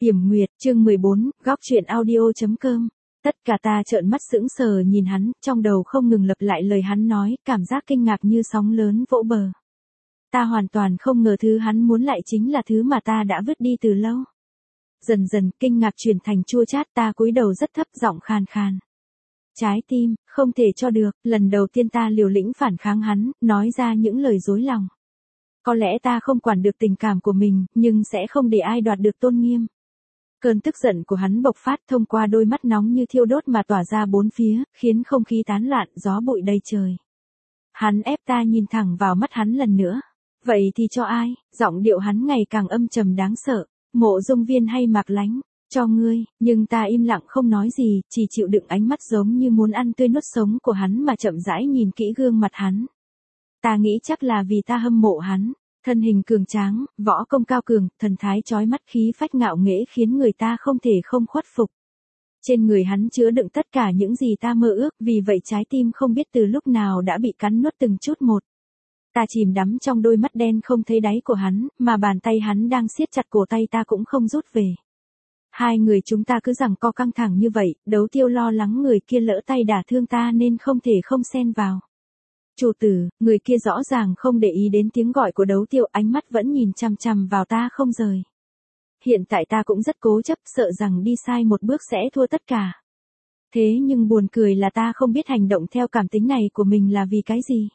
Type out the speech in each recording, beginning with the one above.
Tiềm Nguyệt, chương 14, góc chuyện audio.com. Tất cả ta trợn mắt sững sờ nhìn hắn, trong đầu không ngừng lặp lại lời hắn nói, cảm giác kinh ngạc như sóng lớn vỗ bờ. Ta hoàn toàn không ngờ thứ hắn muốn lại chính là thứ mà ta đã vứt đi từ lâu. Dần dần, kinh ngạc chuyển thành chua chát, ta cúi đầu rất thấp, giọng khàn khàn. Trái tim, không thể cho được, lần đầu tiên ta liều lĩnh phản kháng hắn, nói ra những lời dối lòng. Có lẽ ta không quản được tình cảm của mình, nhưng sẽ không để ai đoạt được tôn nghiêm. Cơn tức giận của hắn bộc phát thông qua đôi mắt nóng như thiêu đốt mà tỏa ra bốn phía, khiến không khí tán loạn, gió bụi đầy trời. Hắn ép ta nhìn thẳng vào mắt hắn lần nữa. Vậy thì cho ai? Giọng điệu hắn ngày càng âm trầm đáng sợ. Mộ Dung Viên hay Mạc Lánh? Cho ngươi, nhưng ta im lặng không nói gì, chỉ chịu đựng ánh mắt giống như muốn ăn tươi nuốt sống của hắn mà chậm rãi nhìn kỹ gương mặt hắn. Ta nghĩ chắc là vì ta hâm mộ hắn. Thân hình cường tráng, võ công cao cường, thần thái chói mắt, khí phách ngạo nghễ khiến người ta không thể không khuất phục. Trên người hắn chứa đựng tất cả những gì ta mơ ước, vì vậy trái tim không biết từ lúc nào đã bị cắn nuốt từng chút một. Ta chìm đắm trong đôi mắt đen không thấy đáy của hắn, mà bàn tay hắn đang siết chặt cổ tay ta cũng không rút về. Hai người chúng ta cứ giằng co căng thẳng như vậy, Đấu Tiêu lo lắng người kia lỡ tay đả thương ta nên không thể không xen vào. Chủ tử, người kia rõ ràng không để ý đến tiếng gọi của Đấu Tiêu, ánh mắt vẫn nhìn chằm chằm vào ta không rời. Hiện tại ta cũng rất cố chấp, sợ rằng đi sai một bước sẽ thua tất cả. Thế nhưng buồn cười là ta không biết hành động theo cảm tính này của mình là vì cái gì.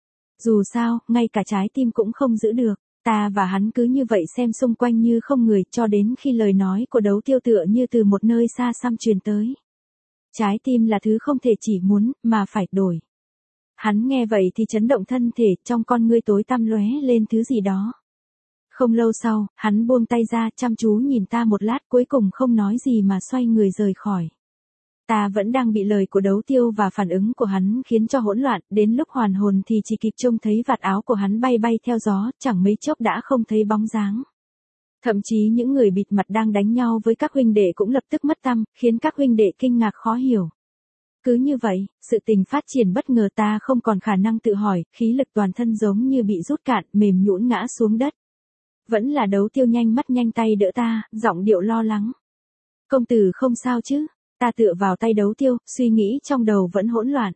Dù sao, ngay cả trái tim cũng không giữ được, ta và hắn cứ như vậy xem xung quanh như không người, cho đến khi lời nói của Đấu Tiêu tựa như từ một nơi xa xăm truyền tới. Trái tim là thứ không thể chỉ muốn, mà phải đổi. Hắn nghe vậy thì chấn động thân thể, trong con ngươi tối tăm lóe lên thứ gì đó. Không lâu sau, hắn buông tay ra, chăm chú nhìn ta một lát, cuối cùng không nói gì mà xoay người rời khỏi. Ta vẫn đang bị lời của Đấu Tiêu và phản ứng của hắn khiến cho hỗn loạn, đến lúc hoàn hồn thì chỉ kịp trông thấy vạt áo của hắn bay bay theo gió, chẳng mấy chốc đã không thấy bóng dáng. Thậm chí những người bịt mặt đang đánh nhau với các huynh đệ cũng lập tức mất tăm, khiến các huynh đệ kinh ngạc khó hiểu. Cứ như vậy, sự tình phát triển bất ngờ, ta không còn khả năng tự hỏi, khí lực toàn thân giống như bị rút cạn, mềm nhũn ngã xuống đất. Vẫn là Đấu Tiêu nhanh mắt nhanh tay đỡ ta, giọng điệu lo lắng. Công tử không sao chứ? Ta tựa vào tay Đấu Tiêu, suy nghĩ trong đầu vẫn hỗn loạn.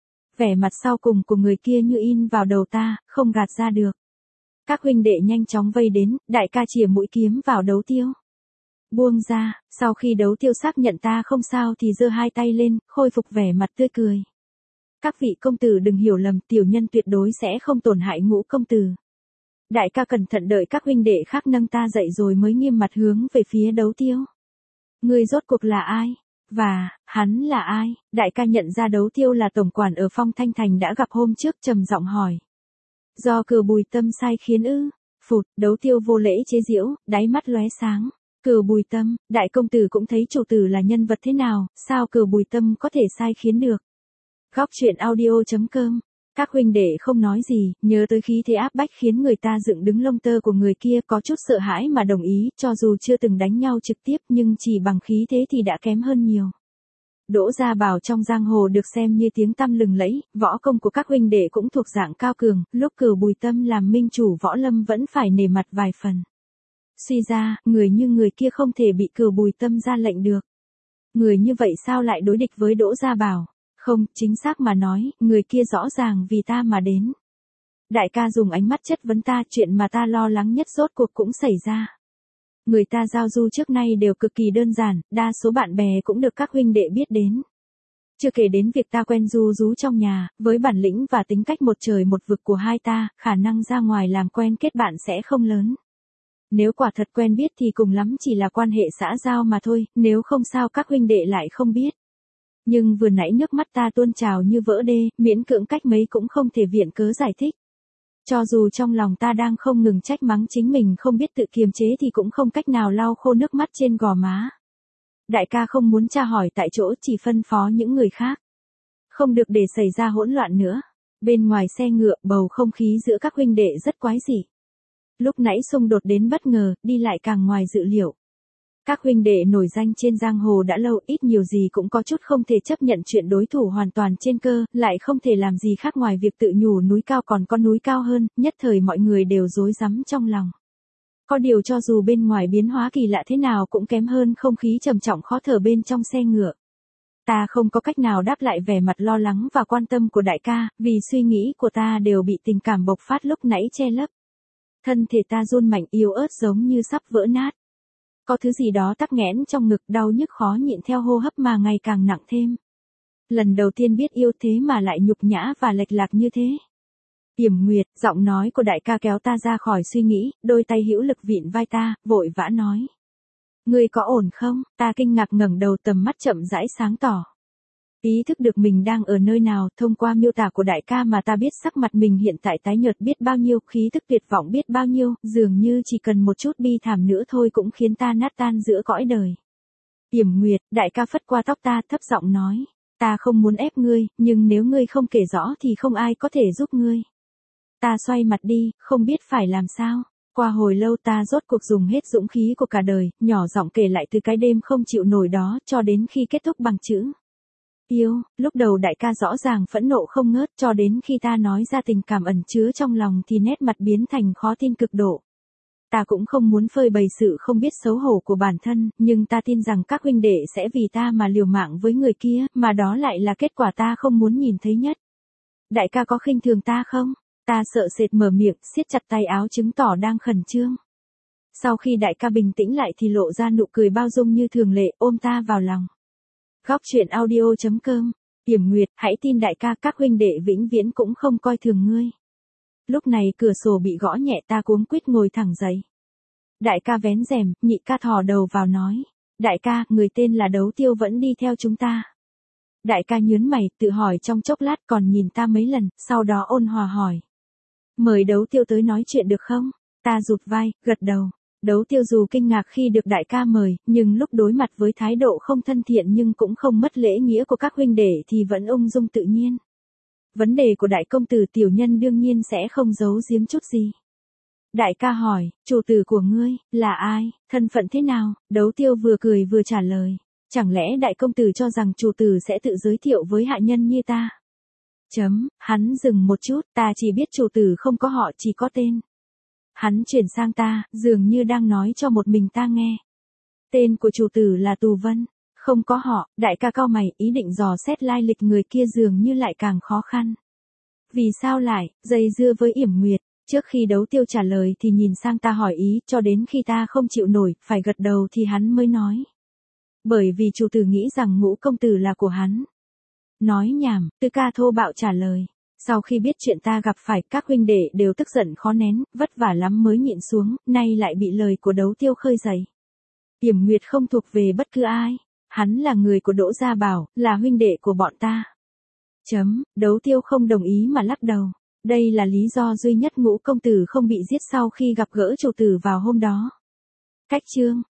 Vẻ mặt sau cùng của người kia như in vào đầu ta, không gạt ra được. Các huynh đệ nhanh chóng vây đến, đại ca chìa mũi kiếm vào Đấu Tiêu. Buông ra, sau khi Đấu Tiêu xác nhận ta không sao thì giơ hai tay lên, khôi phục vẻ mặt tươi cười. Các vị công tử đừng hiểu lầm, tiểu nhân tuyệt đối sẽ không tổn hại Ngũ công tử. Đại ca cẩn thận đợi các huynh đệ khác nâng ta dậy rồi mới nghiêm mặt hướng về phía Đấu Tiêu. Người rốt cuộc là ai? Và, hắn là ai? Đại ca nhận ra Đấu Tiêu là tổng quản ở Phong Thanh Thành đã gặp hôm trước, trầm giọng hỏi. Do Cửu Bùi Tâm sai khiến ư? Phụt, Đấu Tiêu vô lễ chế giễu, đáy mắt lóe sáng. Cửu Bùi Tâm, đại công tử cũng thấy chủ tử là nhân vật thế nào, sao Cửu Bùi Tâm có thể sai khiến được? Góc chuyện audio.com. Các huynh đệ không nói gì, nhớ tới khí thế áp bách khiến người ta dựng đứng lông tơ của người kia, có chút sợ hãi mà đồng ý, cho dù chưa từng đánh nhau trực tiếp nhưng chỉ bằng khí thế thì đã kém hơn nhiều. Đỗ Gia Bảo trong giang hồ được xem như tiếng tăm lừng lẫy, võ công của các huynh đệ cũng thuộc dạng cao cường, lúc Cửu Bùi Tâm làm minh chủ võ lâm vẫn phải nể mặt vài phần. Suy ra, người như người kia không thể bị Cửu Bùi Tâm ra lệnh được. Người như vậy sao lại đối địch với Đỗ Gia Bảo? Không, chính xác mà nói, người kia rõ ràng vì ta mà đến. Đại ca dùng ánh mắt chất vấn ta, chuyện mà ta lo lắng nhất rốt cuộc cũng xảy ra. Người ta giao du trước nay đều cực kỳ đơn giản, đa số bạn bè cũng được các huynh đệ biết đến. Chưa kể đến việc ta quen ru rú trong nhà, với bản lĩnh và tính cách một trời một vực của hai ta, khả năng ra ngoài làm quen kết bạn sẽ không lớn. Nếu quả thật quen biết thì cùng lắm chỉ là quan hệ xã giao mà thôi, nếu không sao các huynh đệ lại không biết. Nhưng vừa nãy nước mắt ta tuôn trào như vỡ đê, miễn cưỡng cách mấy cũng không thể viện cớ giải thích. Cho dù trong lòng ta đang không ngừng trách mắng chính mình không biết tự kiềm chế thì cũng không cách nào lau khô nước mắt trên gò má. Đại ca không muốn tra hỏi tại chỗ, chỉ phân phó những người khác. Không được để xảy ra hỗn loạn nữa. Bên ngoài xe ngựa, bầu không khí giữa các huynh đệ rất quái dị. Lúc nãy xung đột đến bất ngờ, đi lại càng ngoài dự liệu. Các huynh đệ nổi danh trên giang hồ đã lâu, ít nhiều gì cũng có chút không thể chấp nhận chuyện đối thủ hoàn toàn trên cơ, lại không thể làm gì khác ngoài việc tự nhủ núi cao còn có núi cao hơn, nhất thời mọi người đều rối rắm trong lòng. Có điều cho dù bên ngoài biến hóa kỳ lạ thế nào cũng kém hơn không khí trầm trọng khó thở bên trong xe ngựa. Ta không có cách nào đáp lại vẻ mặt lo lắng và quan tâm của đại ca, vì suy nghĩ của ta đều bị tình cảm bộc phát lúc nãy che lấp. Thân thể ta run mạnh yếu ớt giống như sắp vỡ nát. Có thứ gì đó tắc nghẽn trong ngực, đau nhức khó nhịn theo hô hấp mà ngày càng nặng thêm. Lần đầu tiên biết yêu thế mà lại nhục nhã và lệch lạc như thế. Yểm Nguyệt, giọng nói của đại ca kéo ta ra khỏi suy nghĩ, đôi tay hữu lực vịn vai ta, vội vã nói. Ngươi có ổn không? Ta kinh ngạc ngẩng đầu, tầm mắt chậm rãi sáng tỏ. Ý thức được mình đang ở nơi nào, thông qua miêu tả của đại ca mà ta biết sắc mặt mình hiện tại tái nhợt biết bao nhiêu, khí thức tuyệt vọng biết bao nhiêu, dường như chỉ cần một chút bi thảm nữa thôi cũng khiến ta nát tan giữa cõi đời. Yểm Nguyệt, đại ca phất qua tóc ta, thấp giọng nói. Ta không muốn ép ngươi, nhưng nếu ngươi không kể rõ thì không ai có thể giúp ngươi. Ta xoay mặt đi, không biết phải làm sao. Qua hồi lâu ta rốt cuộc dùng hết dũng khí của cả đời, nhỏ giọng kể lại từ cái đêm không chịu nổi đó cho đến khi kết thúc bằng chữ yêu. Lúc đầu đại ca rõ ràng phẫn nộ không ngớt, cho đến khi ta nói ra tình cảm ẩn chứa trong lòng thì nét mặt biến thành khó tin cực độ. Ta cũng không muốn phơi bày sự không biết xấu hổ của bản thân, nhưng ta tin rằng các huynh đệ sẽ vì ta mà liều mạng với người kia, mà đó lại là kết quả ta không muốn nhìn thấy nhất. Đại ca có khinh thường ta không? Ta sợ sệt mở miệng, siết chặt tay áo chứng tỏ đang khẩn trương. Sau khi đại ca bình tĩnh lại thì lộ ra nụ cười bao dung như thường lệ, ôm ta vào lòng. Góc truyện audio.com. Yểm Nguyệt, hãy tin đại ca, các huynh đệ vĩnh viễn cũng không coi thường ngươi. Lúc này cửa sổ bị gõ nhẹ, ta cuống quýt ngồi thẳng dậy. Đại ca vén rèm, nhị ca thò đầu vào nói. Đại ca, người tên là Đấu Tiêu vẫn đi theo chúng ta. Đại ca nhớn mày, tự hỏi trong chốc lát còn nhìn ta mấy lần, sau đó ôn hòa hỏi. Mời Đấu Tiêu tới nói chuyện được không? Ta rụt vai, gật đầu. Đấu Tiêu dù kinh ngạc khi được đại ca mời, nhưng lúc đối mặt với thái độ không thân thiện nhưng cũng không mất lễ nghĩa của các huynh đệ thì vẫn ung dung tự nhiên. Vấn đề của đại công tử tiểu nhân đương nhiên sẽ không giấu giếm chút gì. Đại ca hỏi, chủ tử của ngươi, là ai, thân phận thế nào? Đấu Tiêu vừa cười vừa trả lời. Chẳng lẽ đại công tử cho rằng chủ tử sẽ tự giới thiệu với hạ nhân như ta? Hắn dừng một chút, ta chỉ biết chủ tử không có họ, chỉ có tên. Hắn chuyển sang ta, dường như đang nói cho một mình ta nghe. Tên của chủ tử là Tù Vân, không có họ. Đại ca cau mày, ý định dò xét lai lịch người kia dường như lại càng khó khăn. Vì sao lại dây dưa với Yểm Nguyệt? Trước khi Đấu Tiêu trả lời thì nhìn sang ta hỏi ý, cho đến khi ta không chịu nổi, phải gật đầu thì hắn mới nói. Bởi vì chủ tử nghĩ rằng Ngũ công tử là của hắn. Nói nhảm, Tư ca thô bạo trả lời. Sau khi biết chuyện ta gặp phải, các huynh đệ đều tức giận khó nén, vất vả lắm mới nhịn xuống, nay lại bị lời của Đấu Tiêu khơi dậy. Yểm Nguyệt không thuộc về bất cứ ai. Hắn là người của Đỗ Gia Bảo, là huynh đệ của bọn ta. Đấu Tiêu không đồng ý mà lắc đầu. Đây là lý do duy nhất Ngũ công tử không bị giết sau khi gặp gỡ chủ tử vào hôm đó. Cách chương.